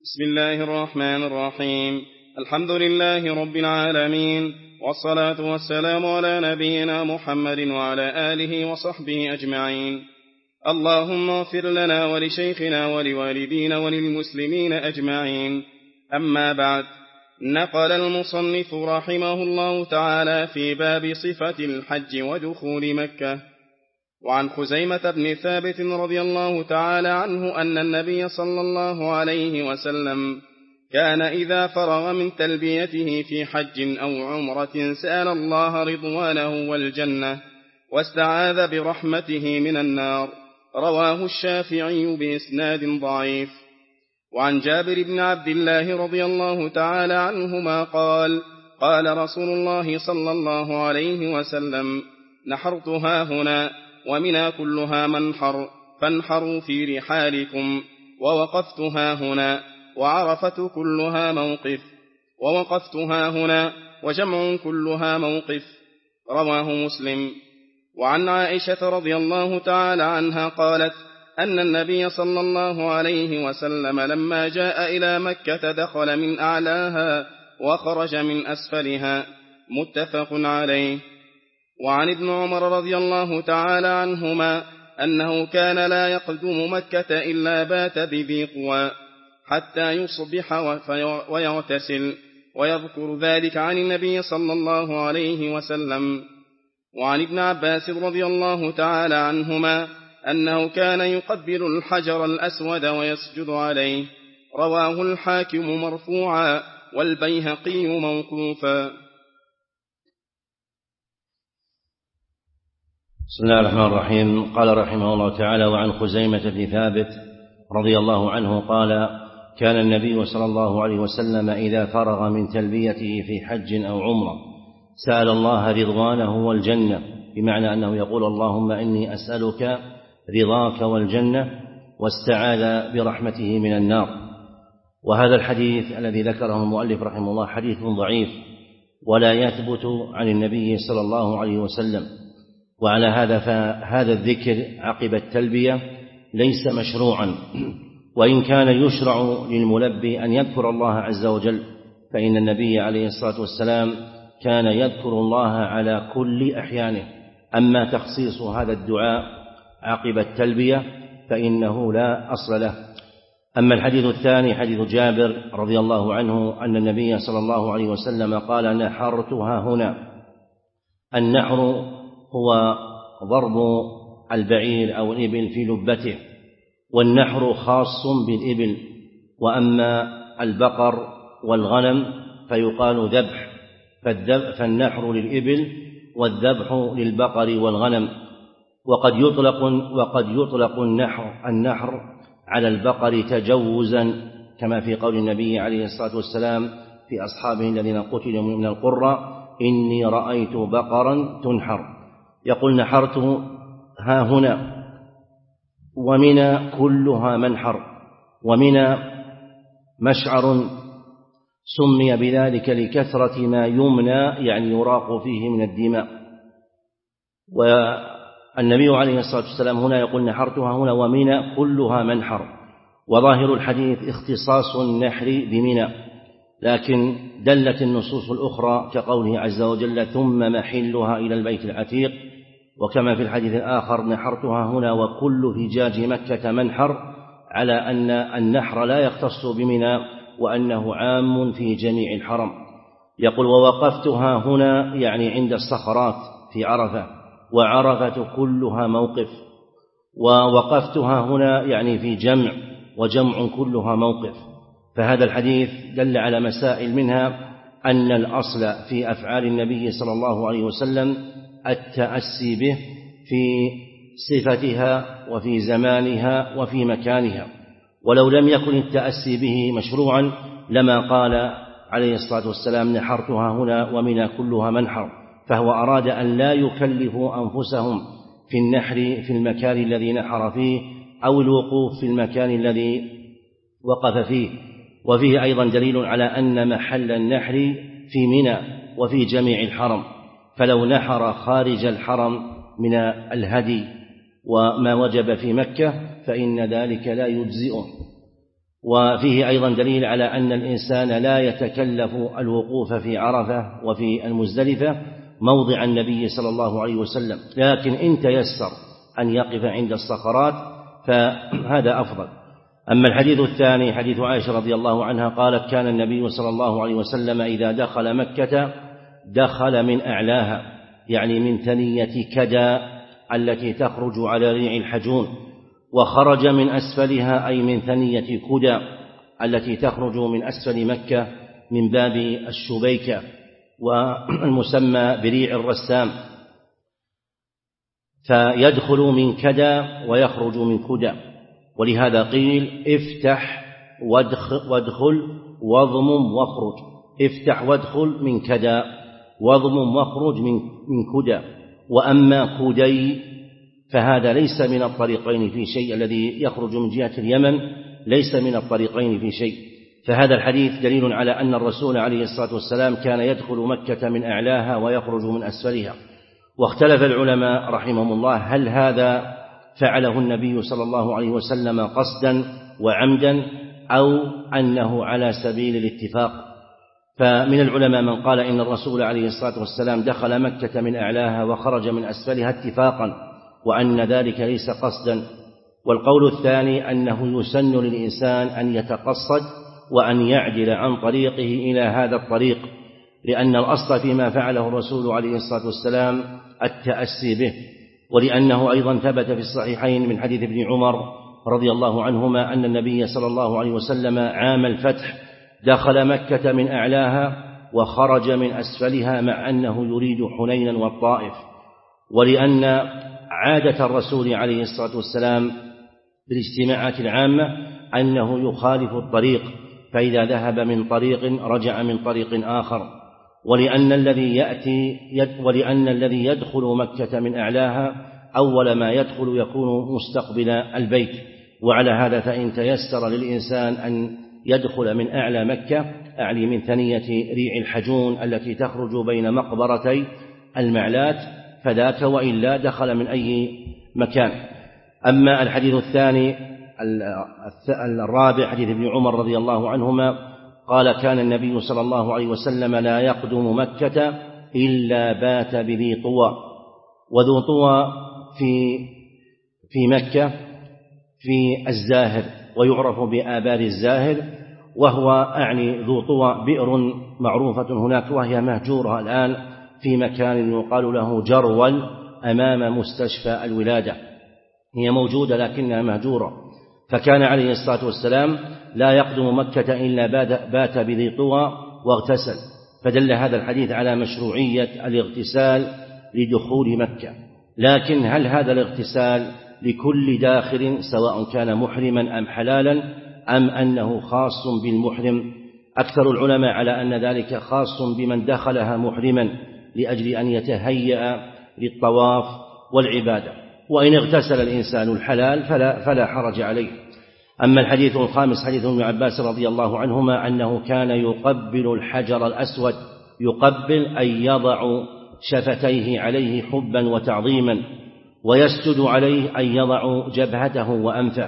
بسم الله الرحمن الرحيم. الحمد لله رب العالمين، والصلاة والسلام على نبينا محمد وعلى آله وصحبه أجمعين. اللهم اغفر لنا ولشيخنا ولوالدينا وللمسلمين أجمعين. أما بعد، نقل المصنف رحمه الله تعالى في باب صفة الحج ودخول مكة وعن خزيمة بن ثابت رضي الله تعالى عنه أن النبي صلى الله عليه وسلم كان إذا فرغ من تلبيته في حج أو عمرة سأل الله رضوانه والجنة واستعاذ برحمته من النار. رواه الشافعي بإسناد ضعيف. وعن جابر بن عبد الله رضي الله تعالى عنهما قال: قال رسول الله صلى الله عليه وسلم: نحرتها هنا ومنى كلها منحر، فانحروا في رحالكم. ووقفتها هنا وعرفة كلها موقف، ووقفتها هنا وجمع كلها موقف. رواه مسلم. وعن عائشة رضي الله تعالى عنها قالت أن النبي صلى الله عليه وسلم لما جاء إلى مكة دخل من أعلاها وخرج من أسفلها. متفق عليه. وعن ابن عمر رضي الله تعالى عنهما أنه كان لا يقدم مكة إلا بات بذي قوى حتى يصبح ويغتسل، ويذكر ذلك عن النبي صلى الله عليه وسلم. وعن ابن عباس رضي الله تعالى عنهما أنه كان يقبل الحجر الأسود ويسجد عليه. رواه الحاكم مرفوعا والبيهقي موقوفا. بسم الله الرحمن الرحيم. قال رحمه الله تعالى: وعن خزيمة بن ثابت رضي الله عنه قال: كان النبي صلى الله عليه وسلم إذا فرغ من تلبيته في حج أو عمرة سأل الله رضوانه والجنة، بمعنى أنه يقول: اللهم إني أسألك رضاك والجنة، واستعاذ برحمته من النار. وهذا الحديث الذي ذكره المؤلف رحمه الله حديث ضعيف ولا يثبت عن النبي صلى الله عليه وسلم، وعلى هذا فهذا الذكر عقب التلبية ليس مشروعا، وإن كان يشرع للملبي أن يذكر الله عز وجل، فإن النبي عليه الصلاة والسلام كان يذكر الله على كل أحيانه. أما تخصيص هذا الدعاء عقب التلبية فإنه لا أصل له. أما الحديث الثاني حديث جابر رضي الله عنه أن النبي صلى الله عليه وسلم قال: نحرتها هنا. النحر هو ضرب البعير أو الإبل في لبته، والنحر خاص بالإبل، وأما البقر والغنم فيقال ذبح، فالنحر للإبل والذبح للبقر والغنم. وقد يطلق النحر على البقر تجوزا، كما في قول النبي عليه الصلاة والسلام في أصحابه الذين قتلوا من القرى: إني رأيت بقرا تنحر. يقول: نحرته ها هنا، ومنى كلها منحر. ومنى مشعر سمي بذلك لكثرة ما يمنى، يعني يراق فيه من الدماء. والنبي عليه الصلاة والسلام هنا يقول: نحرتها هنا ومنى كلها منحر. وظاهر الحديث اختصاص النحر بمنى، لكن دلت النصوص الأخرى كقوله عز وجل: ثم محلها إلى البيت العتيق. وكما في الحديث الآخر: نحرتها هنا وكل فجاج مكة منحر، على أن النحر لا يختص بمنى، وأنه عام في جميع الحرم. يقول: ووقفتها هنا يعني عند الصخرات في عرفة، وعرفة كلها موقف. ووقفتها هنا يعني في جمع، وجمع كلها موقف. فهذا الحديث دل على مسائل، منها أن الأصل في أفعال النبي صلى الله عليه وسلم التأسي به في صفتها وفي زمانها وفي مكانها، ولو لم يكن التأسي به مشروعا لما قال عليه الصلاة والسلام: نحرتها هنا ومنى كلها منحر. فهو أراد أن لا يكلفوا أنفسهم في النحر في المكان الذي نحر فيه، أو الوقوف في المكان الذي وقف فيه. وفيه أيضا دليل على أن محل النحر في منى وفي جميع الحرم، فلو نحر خارج الحرم من الهدي وما وجب في مكة فإن ذلك لا يجزئه. وفيه أيضا دليل على أن الإنسان لا يتكلف الوقوف في عرفة وفي المزدلفة موضع النبي صلى الله عليه وسلم، لكن إن تيسر أن يقف عند الصخرات فهذا أفضل. أما الحديث الثاني حديث عائشة رضي الله عنها قالت: كان النبي صلى الله عليه وسلم إذا دخل مكة دخل من أعلاها، يعني من ثنية كدا التي تخرج على ريع الحجون، وخرج من أسفلها أي من ثنية كدا التي تخرج من أسفل مكة من باب الشبيكة والمسمى بريع الرسام، فيدخل من كدا ويخرج من كدا. ولهذا قيل: افتح وادخل واضمم واخرج، افتح وادخل من كدا واضمم واخرج من كدا. وأما كدي فهذا ليس من الطريقين في شيء، الذي يخرج من جهة اليمن ليس من الطريقين في شيء. فهذا الحديث دليل على أن الرسول عليه الصلاة والسلام كان يدخل مكة من أعلاها ويخرج من أسفلها. واختلف العلماء رحمهم الله هل هذا فعله النبي صلى الله عليه وسلم قصدا وعمدا أو أنه على سبيل الاتفاق. فمن العلماء من قال إن الرسول عليه الصلاة والسلام دخل مكة من أعلاها وخرج من أسفلها اتفاقا، وأن ذلك ليس قصدا. والقول الثاني أنه يسن للإنسان أن يتقصد وأن يعدل عن طريقه إلى هذا الطريق، لأن الأصل فيما فعله الرسول عليه الصلاة والسلام التأسي به، ولأنه أيضا ثبت في الصحيحين من حديث ابن عمر رضي الله عنهما أن النبي صلى الله عليه وسلم عام الفتح دخل مكة من أعلاها وخرج من أسفلها، مع أنه يريد حنينا والطائف. ولأن عادة الرسول عليه الصلاة والسلام بالاجتماعات العامة أنه يخالف الطريق، فإذا ذهب من طريق رجع من طريق آخر. ولأن الذي يدخل مكة من أعلاها أول ما يدخل يكون مستقبل البيت. وعلى هذا فإن تيسر للإنسان أن يدخل من أعلى مكة، أعني من ثنية ريع الحجون التي تخرج بين مقبرتي المعلات، فذاك، وإلا دخل من أي مكان. أما الحديث الثاني الرابع حديث ابن عمر رضي الله عنهما قال: كان النبي صلى الله عليه وسلم لا يقدم مكة إلا بات بذي طوى. وذو طوى في مكة في الزاهر، ويعرف بآبار الزاهر، وهو أعني ذو طوى بئر معروفة هناك وهي مهجورة الآن في مكان يقال له جرول أمام مستشفى الولادة، هي موجودة لكنها مهجورة. فكان عليه الصلاة والسلام لا يقدم مكة إلا بات بذي طوى واغتسل، فدل هذا الحديث على مشروعية الاغتسال لدخول مكة. لكن هل هذا الاغتسال لكل داخل سواء كان محرما أم حلالا، أم أنه خاص بالمحرم؟ أكثر العلماء على أن ذلك خاص بمن دخلها محرما لأجل أن يتهيأ للطواف والعبادة، وإن اغتسل الإنسان الحلال فلا حرج عليه. أما الحديث الخامس حديث ابن عباس رضي الله عنهما أنه كان يقبل الحجر الأسود، يقبل أي يضع شفتيه عليه حبا وتعظيما، ويسجد عليه أي يضع جبهته وأنفه.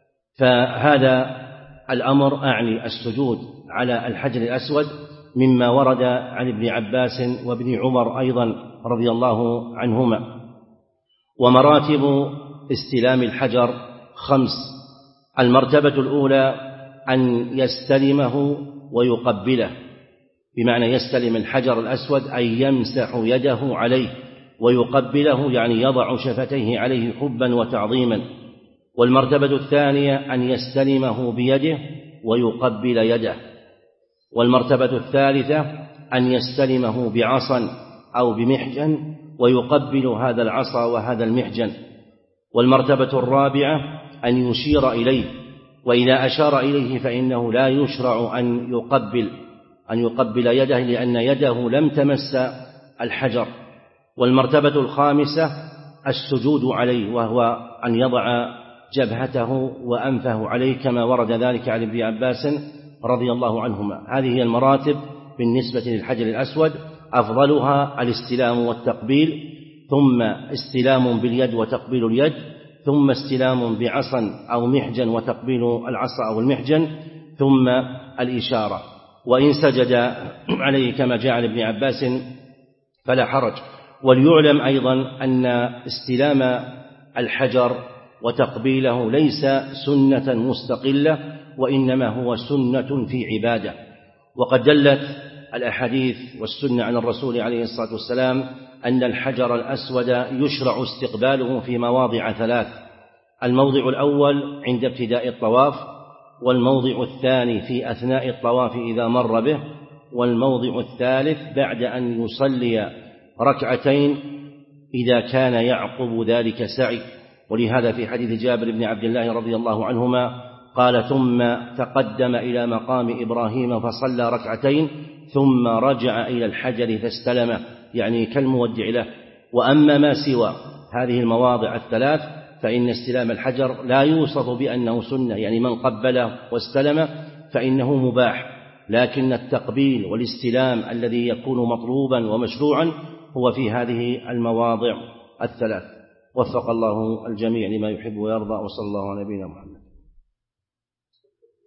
فهذا الأمر أعني السجود على الحجر الأسود مما ورد عن ابن عباس وابن عمر أيضا رضي الله عنهما. ومراتب استلام الحجر 5. المرتبة الأولى أن يستلمه ويقبله، بمعنى يستلم الحجر الأسود أي يمسح يده عليه، ويقبله يعني يضع شفتيه عليه حبا وتعظيما. والمرتبة الثانية أن يستلمه بيده ويقبل يده. والمرتبة الثالثة أن يستلمه بعصا أو بمحجن ويقبل هذا العصا وهذا المحجن. والمرتبة الرابعة أن يشير إليه، وإذا أشار إليه فإنه لا يشرع أن يقبل يده، لأن يده لم تمس الحجر. والمرتبة الخامسة السجود عليه، وهو أن يضع جبهته وأنفه عليه كما ورد ذلك عن ابن عباس رضي الله عنهما. هذه هي المراتب بالنسبة للحجر الأسود، أفضلها الاستلام والتقبيل، ثم استلام باليد وتقبيل اليد، ثم استلام بعصا أو محجن وتقبيل العصا أو المحجن ثم الإشارة. وإن سجد عليه كما جاء عن ابن عباس فلا حرج. وليعلم أيضا أن استلام الحجر وتقبيله ليس سنة مستقلة، وإنما هو سنة في عبادة. وقد دلت الأحاديث والسنة عن الرسول عليه الصلاة والسلام أن الحجر الأسود يشرع استقباله في مواضع 3: الموضع الأول عند ابتداء الطواف، والموضع الثاني في أثناء الطواف إذا مر به، والموضع الثالث بعد أن يصلي ركعتين إذا كان يعقب ذلك سعي. ولهذا في حديث جابر بن عبد الله رضي الله عنهما قال: ثم تقدم إلى مقام إبراهيم فصلى ركعتين ثم رجع إلى الحجر فاستلمه، يعني كالمودع له. وأما ما سوى هذه المواضع 3 فإن استلام الحجر لا يوصف بأنه سنة، يعني من قبله واستلم فإنه مباح، لكن التقبيل والاستلام الذي يكون مطلوبا ومشروعا هو في هذه المواضع 3. وفق الله الجميع لما يحب ويرضى، وصلى الله على نبينا محمد.